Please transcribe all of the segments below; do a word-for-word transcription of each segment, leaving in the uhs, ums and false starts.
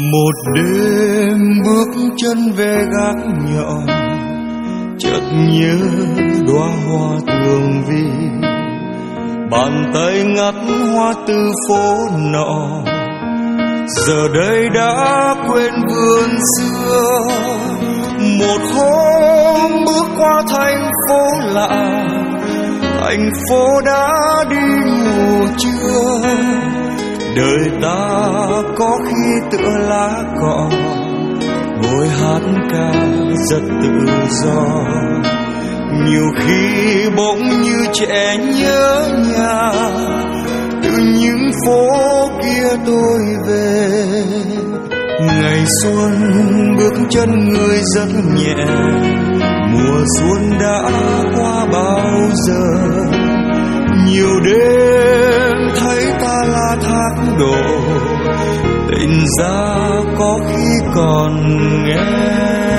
Một đêm bước chân về gác nhỏ, chợt nhớ đóa hoa tường vi, bàn tay ngắt hoa từ phố nọ. Giờ đây đã quên vườn xưa. Một hôm bước qua thành phố lạ, thành phố đã đi ngủ trưa. Đời ta có khi tựa lá cỏ, ngồi hát ca rất tự do. Nhiều khi bỗng như trẻ nhớ nhà, từ những phố kia tôi về. Ngày xuân bước chân người rất nhẹ, mùa xuân đã qua bao giờ. Nhiều đêm thấy ta là thác đổ, tình ra có khi còn nghe.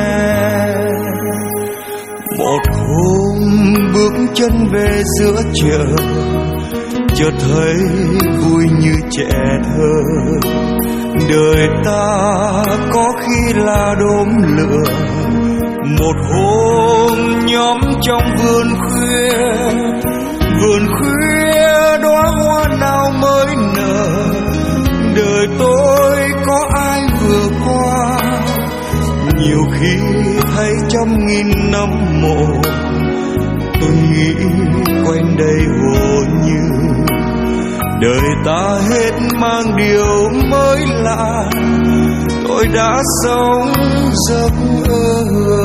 Một hôm bước chân về giữa chợ, chợt thấy vui như trẻ thơ. Đời ta có khi là đốm lửa. Một hôm nhóm trong vườn khuya, vườn khuya đóa hoa nào mới nở. Đời tôi có ai vừa qua, nhiều khi thấy trăm nghìn năm mộ. Tôi nghĩ quanh đây hồ như đời ta hết mang điều mới lạ. Tôi đã sống giấc mơ,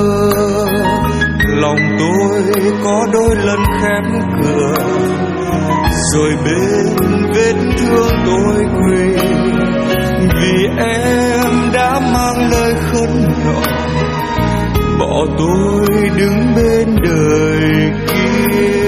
lòng tôi có đôi lần khép cửa, rồi bên vết thương tôi quỳ. Vì em đã mang lời khấn nhỏ, bỏ tôi đứng bên đời kia.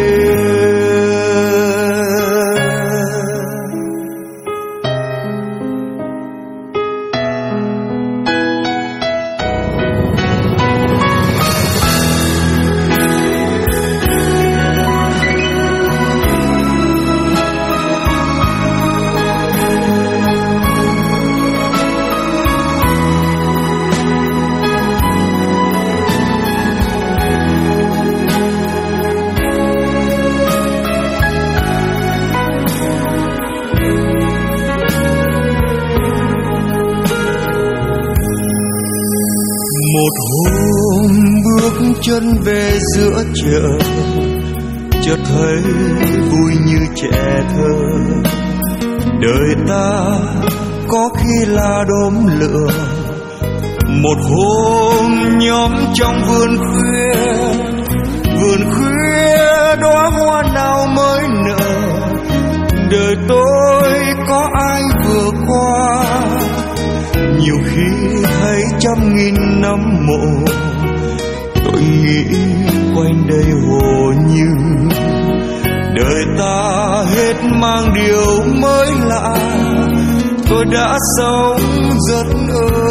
Một hôm bước chân về giữa chợ, chợt thấy vui như trẻ thơ. Đời ta có khi là đốm lửa. Một hôm nhóm trong vườn khuya, vườn khuya đóa hoa nào mới nở. Đời tôi có ai vừa qua, nhiều khi thấy trăm nghìn năm mộ. Tôi nghĩ quanh đây hồ như đời ta hết mang điều mới lạ. Tôi đã sống rất ơ,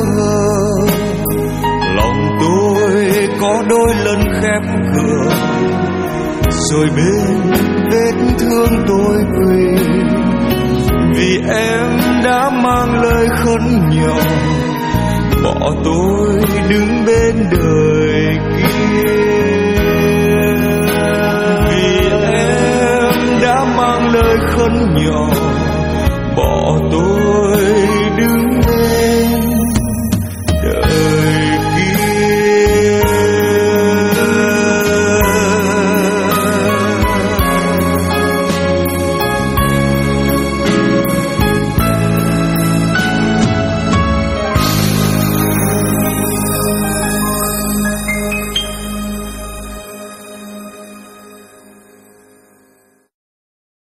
lòng tôi có đôi lần khép cửa, rồi bên vết thương tôi quỳ. Vì em đã mang lời khấn nhỏ, bỏ tôi đứng bên đời kia. Vì em đã mang lời khấn nhỏ, bỏ tôi đứng bên